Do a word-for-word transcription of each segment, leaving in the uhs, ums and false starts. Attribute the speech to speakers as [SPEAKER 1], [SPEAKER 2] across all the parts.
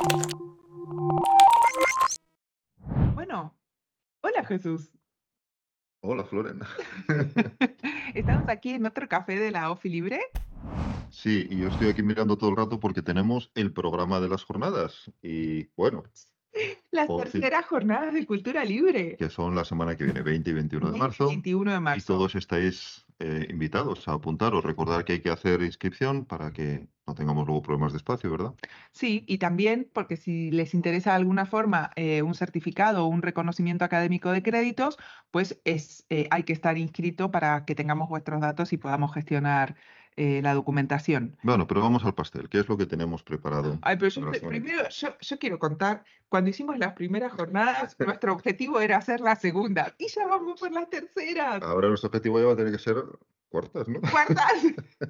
[SPEAKER 1] Bueno, hola Jesús.
[SPEAKER 2] Hola, Floren.
[SPEAKER 1] Estamos aquí en otro café de la OFI Libre.
[SPEAKER 2] Sí, y yo estoy aquí mirando todo el rato porque tenemos el programa de las jornadas. Y bueno,
[SPEAKER 1] Las
[SPEAKER 2] por fin,
[SPEAKER 1] terceras jornadas de cultura libre.
[SPEAKER 2] que son la semana que viene, veinte y veintiuno de
[SPEAKER 1] veinte y
[SPEAKER 2] marzo.
[SPEAKER 1] veintiuno de
[SPEAKER 2] Y
[SPEAKER 1] marzo.
[SPEAKER 2] todos estáis eh, invitados a apuntaros. Recordar que hay que hacer inscripción para que no tengamos luego problemas de espacio, ¿verdad?
[SPEAKER 1] Sí, y también porque si les interesa de alguna forma eh, un certificado o un reconocimiento académico de créditos, pues es, eh, hay que estar inscrito para que tengamos vuestros datos y podamos gestionar eh, la documentación.
[SPEAKER 2] Bueno, pero vamos al pastel. ¿Qué es lo que tenemos preparado
[SPEAKER 1] Ay, pero yo
[SPEAKER 2] para la
[SPEAKER 1] te-
[SPEAKER 2] semana que
[SPEAKER 1] primero, yo, yo quiero contar, cuando hicimos las primeras jornadas, nuestro objetivo era hacer la segunda y ya vamos por las terceras,
[SPEAKER 2] viene? Ahora nuestro objetivo ya va a tener que ser cuartas, ¿no?
[SPEAKER 1] cuartas.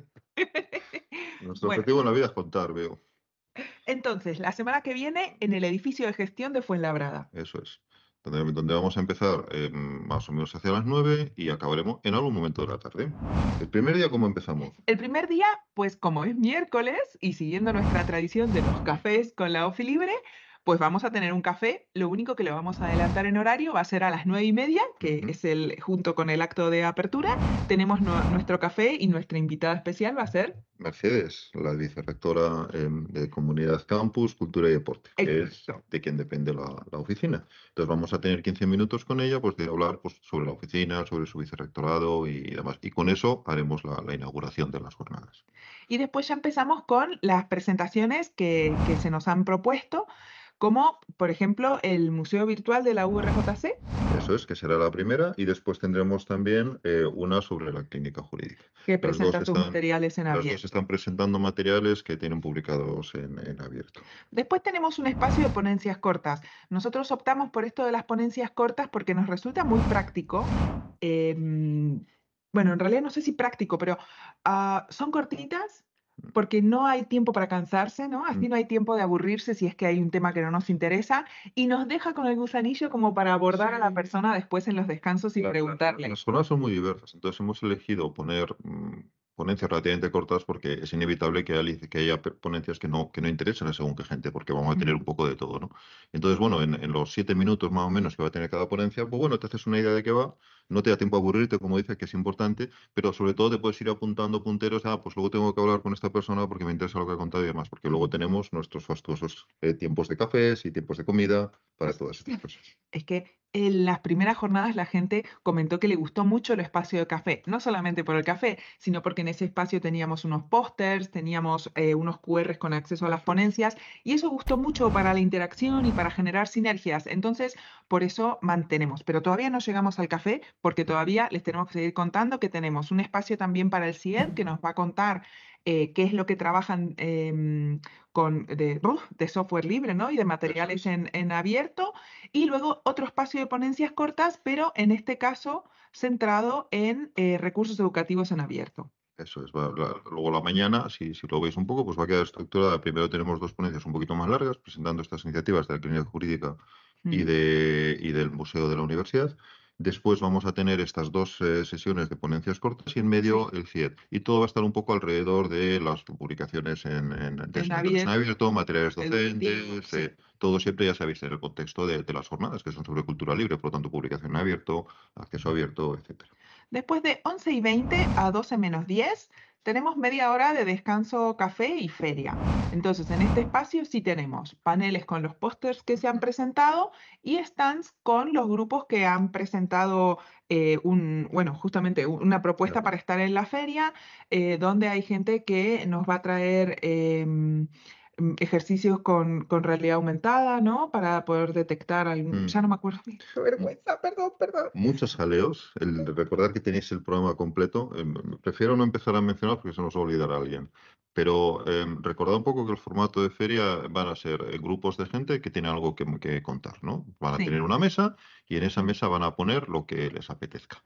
[SPEAKER 2] Nuestro
[SPEAKER 1] Bueno,
[SPEAKER 2] objetivo en la vida es contar, veo.
[SPEAKER 1] entonces, la semana que viene en el edificio de gestión de Fuenlabrada.
[SPEAKER 2] Eso es. Donde, donde vamos a empezar eh, más o menos hacia las nueve y acabaremos en algún momento de la tarde. El primer día, ¿cómo empezamos?
[SPEAKER 1] El primer día, pues como es miércoles y siguiendo nuestra tradición de los cafés con la OFI Libre, pues vamos a tener un café. Lo único que le vamos a adelantar en horario va a ser a las nueve y media, que
[SPEAKER 2] Ujú.
[SPEAKER 1] es el junto con el acto de apertura. Tenemos nue- nuestro café y nuestra invitada especial va a ser.
[SPEAKER 2] Mercedes, la vicerrectora eh, de Comunidad Campus, Cultura y Deporte, que es
[SPEAKER 1] Exacto.
[SPEAKER 2] de quien depende la, la oficina. Entonces vamos a tener quince minutos con ella pues, de hablar pues, sobre la oficina, sobre su vicerrectorado y demás. Y con eso haremos la, la inauguración de las jornadas.
[SPEAKER 1] Y después ya empezamos con las presentaciones que, que se nos han propuesto, como por ejemplo el Museo Virtual de la U R J C,
[SPEAKER 2] Eso es, que será la primera, y después tendremos también eh, una sobre la clínica jurídica.
[SPEAKER 1] que
[SPEAKER 2] Las dos
[SPEAKER 1] presenta sus
[SPEAKER 2] están,
[SPEAKER 1] materiales en
[SPEAKER 2] las dos
[SPEAKER 1] abierto.
[SPEAKER 2] están presentando materiales que tienen publicados en, en abierto.
[SPEAKER 1] Después tenemos un espacio de ponencias cortas. Nosotros optamos por esto de las ponencias cortas porque nos resulta muy práctico. em, bueno, en realidad no sé si práctico, pero ah, son cortitas porque no hay tiempo para cansarse, ¿no?
[SPEAKER 2] Mm.
[SPEAKER 1] Así no hay tiempo de aburrirse si es que hay un tema que no nos interesa y nos deja con el gusanillo como para abordar a la persona después en los descansos y
[SPEAKER 2] La- la-
[SPEAKER 1] preguntarle.
[SPEAKER 2] las jornadas son muy diversas, entonces hemos elegido poner mm, ponencias relativamente cortas porque es inevitable que haya, que haya pe- ponencias que no, que no interesen a según qué gente, porque vamos a tener un
[SPEAKER 1] Mm.
[SPEAKER 2] poco de todo, ¿no? Entonces, bueno, en, en los siete minutos más o menos que va a tener cada ponencia, pues bueno, te haces una idea de qué va, no te da tiempo a aburrirte, como dices, que es importante, pero sobre todo te puedes ir apuntando punteros, ah, pues luego tengo que hablar con esta persona porque me interesa lo que ha contado y demás, porque luego tenemos nuestros fastuosos eh, tiempos de cafés y tiempos de comida para todas estas cosas.
[SPEAKER 1] Es que en las primeras jornadas la gente comentó que le gustó mucho el espacio de café, no solamente por el café, sino porque en ese espacio teníamos unos pósters, teníamos eh, unos Q Rs con acceso a las ponencias y eso gustó mucho para la interacción y para generar sinergias. Entonces, por eso mantenemos, pero todavía no llegamos al café porque todavía les tenemos que seguir contando que tenemos un espacio también para el C I E D que nos va a contar eh, qué es lo que trabajan em, con, de, uf, de software libre, ¿no? Y de
[SPEAKER 2] Eso
[SPEAKER 1] materiales
[SPEAKER 2] es.
[SPEAKER 1] en, en abierto y luego otro espacio de ponencias cortas, pero en este caso centrado en eh, recursos educativos en abierto.
[SPEAKER 2] Eso es. Va- la- luego la mañana, si, si lo veis un poco, pues va a quedar estructurada. Primero tenemos dos ponencias un poquito más largas, presentando estas iniciativas de la Clínica Jurídica y,
[SPEAKER 1] Mm.
[SPEAKER 2] de, y del Museo de la Universidad. Después vamos a tener estas dos eh, sesiones de ponencias cortas y en
[SPEAKER 1] Sí,
[SPEAKER 2] medio el C I E D. Y todo va a estar un poco alrededor de las publicaciones en, en, de
[SPEAKER 1] en
[SPEAKER 2] asignaturas en
[SPEAKER 1] abierto,
[SPEAKER 2] abierto, materiales
[SPEAKER 1] educativo,
[SPEAKER 2] docentes,
[SPEAKER 1] sí.
[SPEAKER 2] eh, todo siempre, ya sabéis, en el contexto de, de las jornadas, que son sobre cultura libre, por lo tanto, publicación en abierto, acceso abierto, etcétera.
[SPEAKER 1] Después de once y veinte a doce menos diez, tenemos media hora de descanso, café y feria. Entonces, en este espacio sí tenemos paneles con los pósters que se han presentado y stands con los grupos que han presentado eh, un, bueno, justamente u- una propuesta para estar en la feria, eh, donde hay gente que nos va a traer em, em, ejercicios con, con realidad aumentada, ¿no? Para poder detectar algún,
[SPEAKER 2] Mm.
[SPEAKER 1] ya no me acuerdo, qué vergüenza, perdón, perdón.
[SPEAKER 2] Muchos jaleos, el de recordar que tenéis el programa completo. em, prefiero no empezar a mencionar porque se nos va a olvidar a alguien. Pero em, recordad un poco que el formato de feria van a ser eh, grupos de gente que tiene algo que, que contar, ¿no? Van a tener
[SPEAKER 1] Sí.
[SPEAKER 2] una mesa y en esa mesa van a poner lo que les apetezca.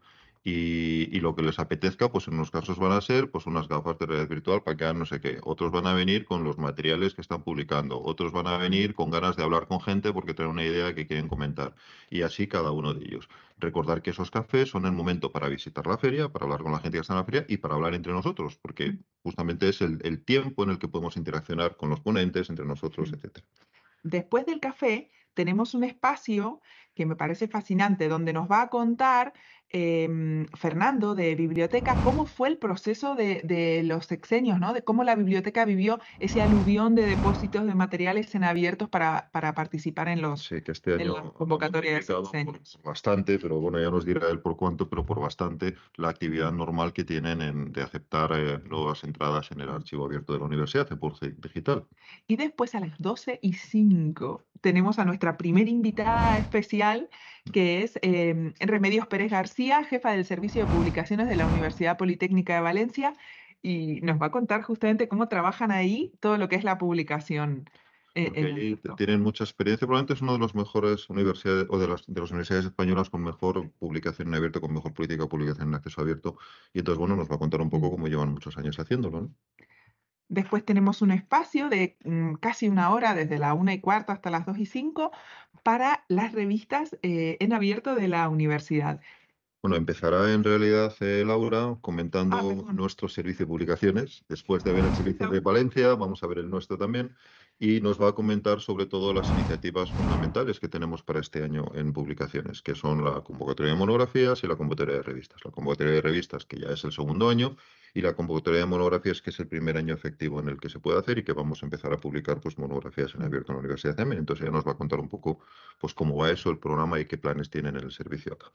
[SPEAKER 2] Y, y lo que les apetezca, pues en unos casos van a ser pues unas gafas de realidad virtual para que hagan no sé qué. Otros van a venir con los materiales que están publicando. Otros van a venir con ganas de hablar con gente porque tienen una idea que quieren comentar. Y así cada uno de ellos. Recordar que esos cafés son el momento para visitar la feria, para hablar con la gente que está en la feria y para hablar entre nosotros, porque justamente es el, el tiempo en el que podemos interaccionar con los ponentes, entre nosotros, etcétera.
[SPEAKER 1] Después del café tenemos un espacio que me parece fascinante, donde nos va a contar em, Fernando de Biblioteca cómo fue el proceso de, de los sexenios, ¿no? De cómo la biblioteca vivió ese aluvión de depósitos de materiales en abiertos para, para participar en los,
[SPEAKER 2] Sí, que este
[SPEAKER 1] en
[SPEAKER 2] año
[SPEAKER 1] la
[SPEAKER 2] ha
[SPEAKER 1] convocatoria de
[SPEAKER 2] multiplicado por
[SPEAKER 1] sexenios.
[SPEAKER 2] bastante, pero bueno, ya nos dirá él por cuánto, pero por bastante la actividad normal que tienen en, de aceptar eh, nuevas entradas en el archivo abierto de la universidad, de por digital.
[SPEAKER 1] Y después a las doce y cinco tenemos a nuestra primera invitada especial, que es em, Remedios Pérez García, jefa del Servicio de Publicaciones de la Universidad Politécnica de Valencia, y nos va a contar justamente cómo trabajan ahí todo lo que es la publicación eh,
[SPEAKER 2] Porque
[SPEAKER 1] en
[SPEAKER 2] allí t-
[SPEAKER 1] abierto.
[SPEAKER 2] tienen mucha experiencia. Probablemente es una de las mejores universidades o de las, de las universidades españolas con mejor publicación en abierto, con mejor política de publicación en acceso abierto. Y entonces, bueno, nos va a contar un poco
[SPEAKER 1] Mm.
[SPEAKER 2] cómo llevan muchos años haciéndolo, ¿no?
[SPEAKER 1] Después tenemos un espacio de mm, casi una hora, desde la una y cuarto hasta las dos y cinco, para las revistas eh, en abierto de la universidad.
[SPEAKER 2] Bueno, empezará en realidad eh, Laura
[SPEAKER 1] Ah,
[SPEAKER 2] comentando
[SPEAKER 1] perdón.
[SPEAKER 2] nuestro servicio de publicaciones. Después de ver el servicio de Valencia, vamos a ver el nuestro también. Y nos va a comentar sobre todo las iniciativas fundamentales que tenemos para este año en publicaciones, que son la convocatoria de monografías y la convocatoria de revistas. La convocatoria de revistas, que ya es el segundo año, y la convocatoria de monografías, que es el primer año efectivo en el que se puede hacer y que vamos a empezar a publicar pues, monografías en
[SPEAKER 1] Mm.
[SPEAKER 2] abierto en la Universidad también. Entonces, ella nos va a contar un poco pues, cómo va eso, el programa y qué planes tienen en el servicio acá.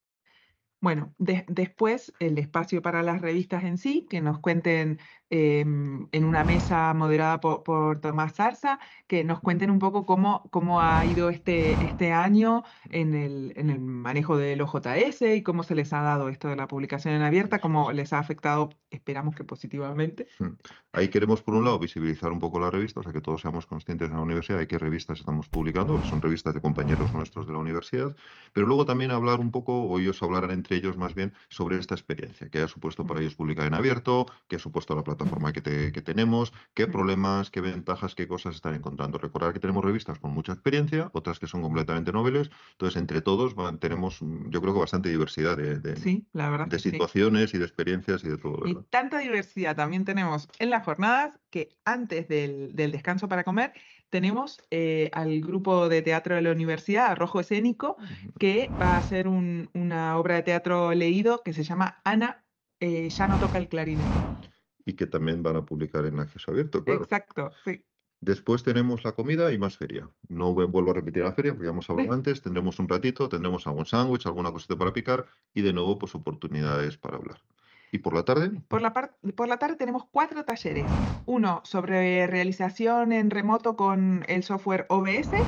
[SPEAKER 1] Bueno, de- después el espacio para las revistas en sí, que nos cuenten em, en una mesa moderada po- por, Tomás Zarza, que nos cuenten un poco cómo, cómo ha ido este, este año en el, en el manejo del O J S y cómo se les ha dado esto de la publicación en abierta,
[SPEAKER 2] Eso
[SPEAKER 1] cómo
[SPEAKER 2] es.
[SPEAKER 1] les ha afectado, esperamos que positivamente.
[SPEAKER 2] Mm. Ahí queremos, por un lado, visibilizar un poco la revista, o sea, que todos seamos conscientes en la universidad de qué revistas estamos publicando, que son revistas de compañeros nuestros de la universidad, pero luego también hablar un poco, o ellos hablarán entre ellos más bien, sobre esta experiencia, qué ha supuesto para ellos publicar en abierto, qué ha supuesto la plataforma que, te- que tenemos, qué problemas, qué ventajas, qué cosas están encontrando. Recordar que tenemos revistas con mucha experiencia, otras que son completamente noveles, entonces entre todos va- tenemos, mm, yo creo que bastante diversidad de, de
[SPEAKER 1] Sí, la verdad es
[SPEAKER 2] de
[SPEAKER 1] que sí.
[SPEAKER 2] situaciones y de experiencias y de todo,
[SPEAKER 1] Y
[SPEAKER 2] ¿verdad?
[SPEAKER 1] tanta diversidad también tenemos en las jornadas que antes del, del descanso para comer tenemos eh, al grupo de teatro de la universidad, a Rojo Escénico, que va a hacer un- una obra de teatro leído que se llama Ana, eh, ya no toca el clarinete.
[SPEAKER 2] Y que también van a publicar en acceso abierto, claro.
[SPEAKER 1] Exacto, sí.
[SPEAKER 2] Después tenemos la comida y más feria. No vu- vuelvo a repetir la feria porque ya hemos hablado antes. Tendremos un ratito, tendremos algún sándwich, alguna cosita para picar y de nuevo, pues oportunidades para hablar. ¿Y por la tarde?
[SPEAKER 1] Por la, par- por la tarde tenemos cuatro talleres. Uno sobre realización en remoto con el software O B S,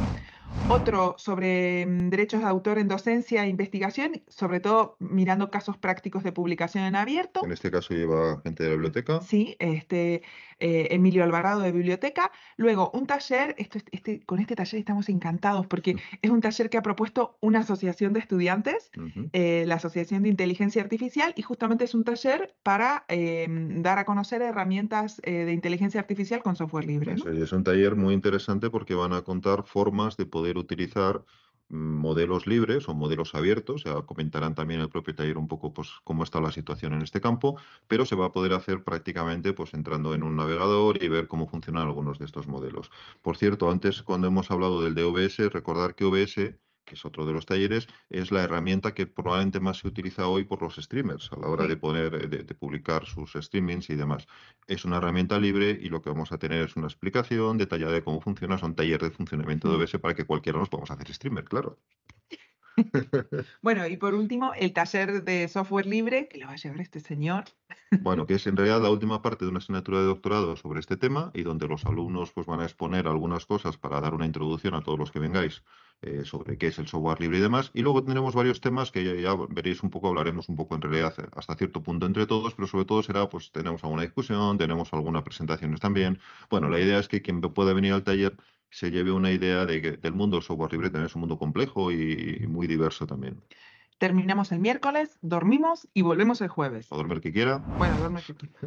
[SPEAKER 1] otro sobre mm, derechos de autor en docencia e investigación, sobre todo mirando casos prácticos de publicación en
[SPEAKER 2] En
[SPEAKER 1] abierto.
[SPEAKER 2] este caso lleva gente de la biblioteca.
[SPEAKER 1] Sí, este, eh, Emilio Alvarado de Biblioteca. Luego, un taller, esto, es- este, con este taller estamos encantados porque es un taller que ha propuesto una asociación de estudiantes,
[SPEAKER 2] Ujú.
[SPEAKER 1] eh, la Asociación de Inteligencia Artificial, y justamente es un taller para em, dar a conocer herramientas eh, de inteligencia artificial con software libre,
[SPEAKER 2] Eso
[SPEAKER 1] ¿no?
[SPEAKER 2] es es un taller muy interesante porque van a contar formas de poder utilizar mm, modelos libres o modelos abiertos. Ya comentarán también el propio taller un poco pues, cómo está la situación en este campo, pero se va a poder hacer prácticamente pues, entrando en un navegador y ver cómo funcionan algunos de estos modelos. Por cierto, antes cuando hemos hablado del de O B S, recordar que O B S, que es otro de los talleres, es la herramienta que probablemente más se utiliza hoy por los streamers a la hora de
[SPEAKER 1] Sí.
[SPEAKER 2] poder eh, de, de publicar sus streamings y demás. Es una herramienta libre y lo que vamos a tener es una explicación detallada de cómo funciona. Son talleres de funcionamiento de
[SPEAKER 1] Mm.
[SPEAKER 2] O B S para que cualquiera nos podamos hacer streamer, claro.
[SPEAKER 1] Bueno, y por último, el taller de software libre, que lo va a llevar este señor.
[SPEAKER 2] Bueno, que es en realidad la última parte de una asignatura de doctorado sobre este tema y donde los alumnos pues, van a exponer algunas cosas para dar una introducción a todos los que vengáis eh, sobre qué es el software libre y demás. Y luego tendremos varios temas que ya, ya veréis un poco, hablaremos un poco en realidad hasta cierto punto entre todos, pero sobre todo será, pues tenemos alguna discusión, tenemos algunas presentaciones también. Bueno, la idea es que quien pueda venir al taller se lleve una idea de que del mundo del software libre también es un mundo complejo y, y muy diverso también.
[SPEAKER 1] Terminamos el miércoles, dormimos y volvemos el jueves.
[SPEAKER 2] A dormir que quiera.
[SPEAKER 1] Bueno, duerme que quiera.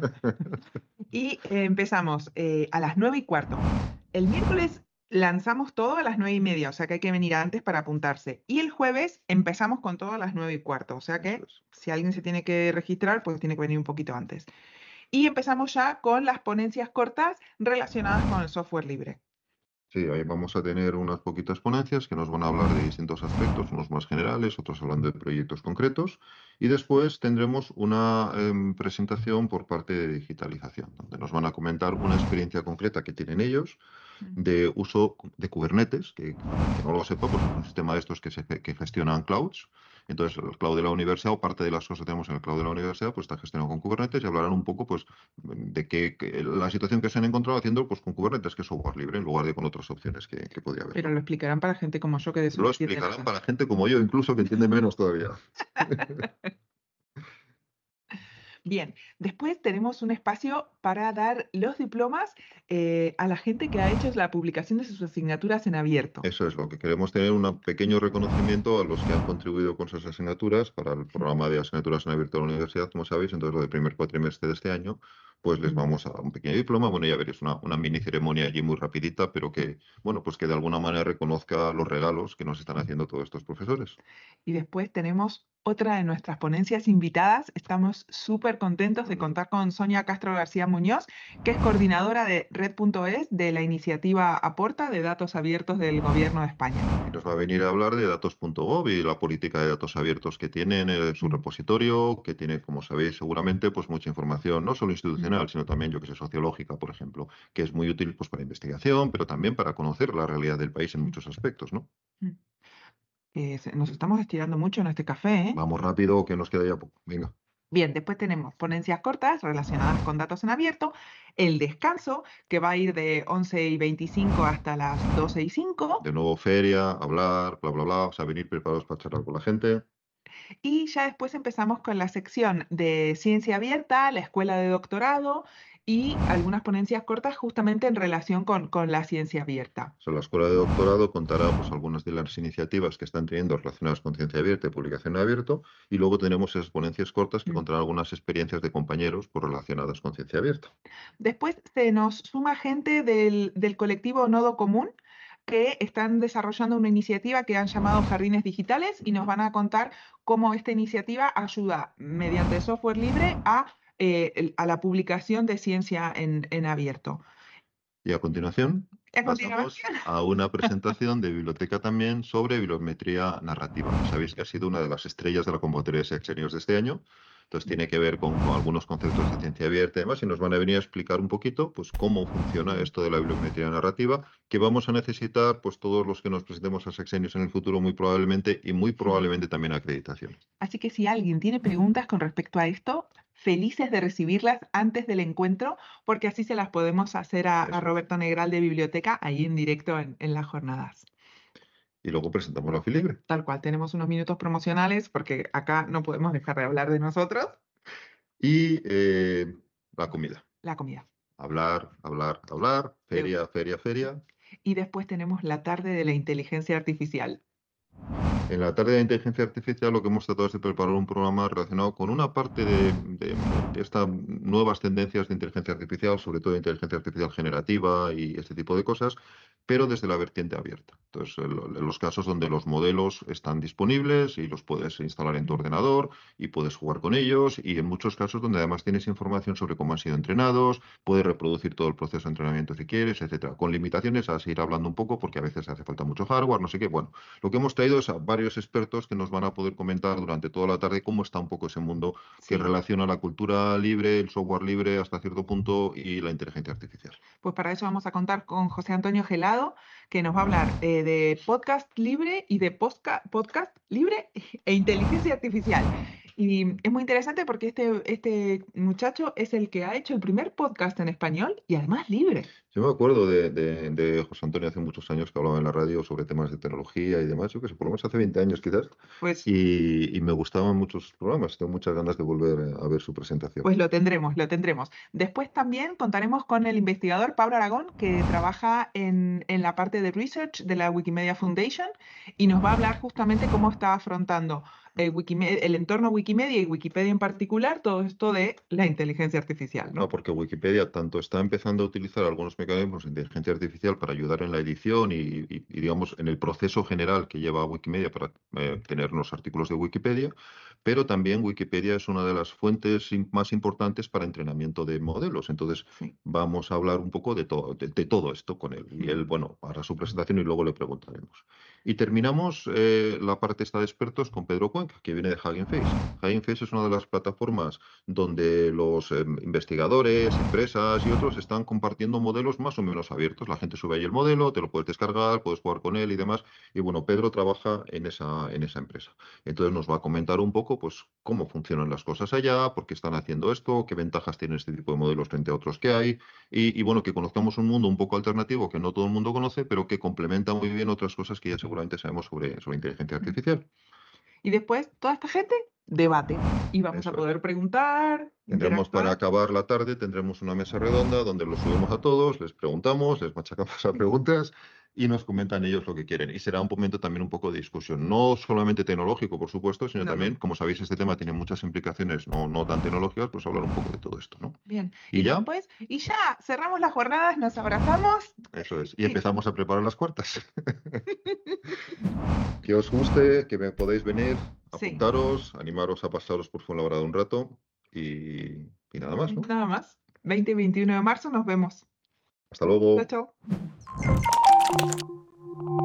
[SPEAKER 1] Y eh, empezamos eh, a las nueve y cuarto. El miércoles lanzamos todo a las nueve y media, o sea que hay que venir antes para apuntarse. Y el jueves empezamos con todo a las nueve y cuarto, o sea
[SPEAKER 2] Eso
[SPEAKER 1] que
[SPEAKER 2] es.
[SPEAKER 1] si alguien se tiene que registrar, pues tiene que venir un poquito antes. Y empezamos ya con las ponencias cortas relacionadas con el software libre.
[SPEAKER 2] Sí, ahí vamos a tener unas poquitas ponencias que nos van a hablar de distintos aspectos, unos más generales, otros hablando de proyectos concretos, y después tendremos una em, presentación por parte de digitalización, donde nos van a comentar una experiencia concreta que tienen ellos
[SPEAKER 1] Mm.
[SPEAKER 2] de uso de Kubernetes, que para el que no lo sepa, pues es un sistema de estos que, se, que gestionan clouds. Entonces, el cloud de la universidad o parte de las cosas que tenemos en el cloud de la universidad, pues está gestionado con Kubernetes y hablarán un poco, pues, de qué que la situación que se han encontrado haciendo, pues, con Kubernetes, que es software libre, en lugar de con otras opciones que, que podría haber,
[SPEAKER 1] Pero
[SPEAKER 2] ¿no?
[SPEAKER 1] lo explicarán para gente como yo que de eso no
[SPEAKER 2] Lo
[SPEAKER 1] entiende
[SPEAKER 2] explicarán
[SPEAKER 1] nada.
[SPEAKER 2] para gente como yo, incluso que entiende menos todavía.
[SPEAKER 1] Bien, después tenemos un espacio para dar los diplomas eh, a la gente que ha hecho la publicación de sus asignaturas en abierto.
[SPEAKER 2] Eso es lo que queremos, tener un pequeño reconocimiento a los que han contribuido con sus asignaturas para el programa de asignaturas en abierto de la universidad, como sabéis. Entonces, lo del primer cuatrimestre de este año, pues les
[SPEAKER 1] Mm.
[SPEAKER 2] vamos a dar un pequeño diploma. Bueno, ya veréis, una, una mini ceremonia allí muy rapidita, pero que, bueno, pues que de alguna manera reconozca los regalos que nos están haciendo todos estos profesores.
[SPEAKER 1] Y después tenemos otra de nuestras ponencias invitadas. Estamos súper contentos de contar con Sonia Castro García Muñoz, que es coordinadora de Red punto es de la iniciativa Aporta de datos abiertos del Gobierno de España.
[SPEAKER 2] Y nos va a venir a hablar de datos punto gov y la política de datos abiertos que tienen en su
[SPEAKER 1] Mm,
[SPEAKER 2] repositorio, que tiene, como sabéis, seguramente, pues mucha información, no solo
[SPEAKER 1] mm,
[SPEAKER 2] institucional, sino también, yo que sé, sociológica, por ejemplo, que es muy útil pues para investigación, pero también para conocer la realidad del país en
[SPEAKER 1] mm,
[SPEAKER 2] muchos aspectos, ¿no?
[SPEAKER 1] mm. Eh, se- nos estamos estirando mucho en este café, ¿eh?
[SPEAKER 2] Vamos rápido, que nos queda ya poco. Venga.
[SPEAKER 1] Bien, después tenemos ponencias cortas relacionadas con datos en abierto, el descanso, que va a ir de once y veinticinco hasta las doce y cinco,
[SPEAKER 2] De nuevo, feria, hablar, bla, bla, bla, o sea, venir preparados para charlar con la gente.
[SPEAKER 1] y ya después empezamos con la sección de ciencia abierta, la escuela de doctorado y algunas ponencias cortas justamente en relación con, con la ciencia abierta.
[SPEAKER 2] O sea, la escuela de doctorado contará pues algunas de las iniciativas que están teniendo relacionadas con ciencia abierta y publicación en abierto, y luego tenemos esas ponencias cortas que
[SPEAKER 1] Mm.
[SPEAKER 2] contarán algunas experiencias de compañeros pues, relacionadas con ciencia abierta.
[SPEAKER 1] Después se nos suma gente del, del colectivo Nodo Común que están desarrollando una iniciativa que han llamado Jardines Digitales y nos van a contar cómo esta iniciativa ayuda mediante software libre a, eh, el- a la publicación de ciencia en, en abierto.
[SPEAKER 2] Y a continuación
[SPEAKER 1] A
[SPEAKER 2] pasamos
[SPEAKER 1] continuación,
[SPEAKER 2] a una presentación de biblioteca también sobre bibliometría narrativa, que sabéis que ha sido una de las estrellas de la convocatoria de Sexenios de este año. Entonces tiene que ver con, con algunos conceptos de ciencia abierta y demás, y nos van a venir a explicar un poquito pues, cómo funciona esto de la bibliometría narrativa, que vamos a necesitar pues, todos los que nos presentemos a Sexenios en el futuro muy probablemente, y muy probablemente también acreditación.
[SPEAKER 1] así que si alguien tiene preguntas con respecto a esto, felices de recibirlas antes del encuentro, porque así se las podemos hacer a, a
[SPEAKER 2] Eso es.
[SPEAKER 1] Roberto Negral de Biblioteca ahí en directo en, en las jornadas.
[SPEAKER 2] Y luego presentamos la filibre.
[SPEAKER 1] Tal cual, tenemos unos minutos promocionales porque acá no podemos dejar de hablar de nosotros.
[SPEAKER 2] Y eh, la comida.
[SPEAKER 1] La comida.
[SPEAKER 2] Hablar, hablar, hablar,
[SPEAKER 1] Le-
[SPEAKER 2] feria, feria, feria.
[SPEAKER 1] Y después tenemos la tarde de la inteligencia artificial.
[SPEAKER 2] En la tarde de inteligencia artificial lo que hemos tratado es de preparar un programa relacionado con una parte de, de- de estas nuevas tendencias de inteligencia artificial, sobre todo de inteligencia artificial generativa y este tipo de cosas, pero desde la vertiente abierta. Entonces, el- los casos donde los modelos están disponibles y los puedes instalar en tu
[SPEAKER 1] Mm.
[SPEAKER 2] ordenador y puedes jugar con ellos, y en muchos casos donde además tienes información sobre cómo han sido entrenados, puedes reproducir todo el proceso de entrenamiento si quieres, etcétera. Con limitaciones a seguir hablando un poco porque a veces hace falta mucho hardware, no sé qué. Bueno, lo que hemos traído es a varios expertos que nos van a poder comentar durante toda la tarde cómo está un poco ese mundo que
[SPEAKER 1] Sí,
[SPEAKER 2] relaciona la cultura libre, el software libre hasta cierto punto y la inteligencia artificial.
[SPEAKER 1] pues para eso vamos a contar con José Antonio Gelado, que nos va a hablar eh, de podcast libre y de posca- podcast libre e inteligencia artificial. Y es muy interesante porque este, este muchacho es el que ha hecho el primer podcast en español y además libre.
[SPEAKER 2] Yo me acuerdo de, de- de José Antonio hace muchos años que hablaba en la radio sobre temas de tecnología y demás, yo que sé, por lo menos hace veinte años quizás,
[SPEAKER 1] Pues
[SPEAKER 2] y, y me gustaban muchos sus programas. Tengo muchas ganas de volver a ver su presentación.
[SPEAKER 1] Pues lo tendremos, lo tendremos. Después también contaremos con el investigador Pablo Aragón, que trabaja en, en la parte de research de la Wikimedia Foundation y nos va a hablar justamente cómo está afrontando eh, Wikime- el entorno Wikimedia y Wikipedia en particular, todo esto de la inteligencia artificial,
[SPEAKER 2] No,
[SPEAKER 1] ¿no?
[SPEAKER 2] porque Wikipedia tanto está empezando a utilizar algunos mecanismos de inteligencia artificial para ayudar en la edición y, y- y, digamos, en el proceso general que lleva a Wikimedia para eh, tener los artículos de Wikipedia, pero también Wikipedia es una de las fuentes im- más importantes para entrenamiento de modelos. Entonces,
[SPEAKER 1] Sí.
[SPEAKER 2] vamos a hablar un poco de, todo de, de todo esto con él. Y él,
[SPEAKER 1] Mm.
[SPEAKER 2] bueno, hará su presentación y luego le preguntaremos. Y terminamos eh, la parte esta de expertos con Pedro Cuenca, que viene de Hugging Face. Hugging Face es una de las plataformas donde los eh, investigadores, empresas y otros están compartiendo modelos más o menos abiertos. La gente sube ahí el modelo, te lo puedes descargar, puedes jugar con él y demás. Y bueno, Pedro trabaja en esa, en esa empresa. Entonces nos va a comentar un poco, pues, cómo funcionan las cosas allá, por qué están haciendo esto, qué ventajas tiene este tipo de modelos frente a otros que hay. Y, y bueno, que conozcamos un mundo un poco alternativo que no todo el mundo conoce, pero que complementa muy bien otras cosas que ya seguramente sabemos sobre, sobre inteligencia artificial.
[SPEAKER 1] Y después toda esta gente debate y vamos a
[SPEAKER 2] Eso es.
[SPEAKER 1] poder preguntar,
[SPEAKER 2] Tendremos para
[SPEAKER 1] interactuar.
[SPEAKER 2] acabar la tarde, tendremos una mesa redonda donde los subimos a todos, les preguntamos, les machacamos a preguntas y nos comentan ellos lo que quieren. Y será un momento también un poco de discusión, no solamente tecnológico, por supuesto, sino
[SPEAKER 1] No,
[SPEAKER 2] también,
[SPEAKER 1] no.
[SPEAKER 2] como sabéis, este tema tiene muchas implicaciones no, no tan tecnológicas, pues hablar un poco de todo esto, ¿no?
[SPEAKER 1] Bien.
[SPEAKER 2] Y
[SPEAKER 1] Y
[SPEAKER 2] ya,
[SPEAKER 1] después, y ya, cerramos las jornadas, nos abrazamos
[SPEAKER 2] eso es. Y
[SPEAKER 1] y
[SPEAKER 2] empezamos a preparar las cuartas. Que os guste, que me podáis venir,
[SPEAKER 1] sí,
[SPEAKER 2] apuntaros, animaros a pasaros por Fuenlabrada un rato y, y nada más, ¿no?
[SPEAKER 1] nada más. veinte y veintiuno de marzo nos vemos.
[SPEAKER 2] Hasta
[SPEAKER 1] Chao,
[SPEAKER 2] luego.
[SPEAKER 1] chao.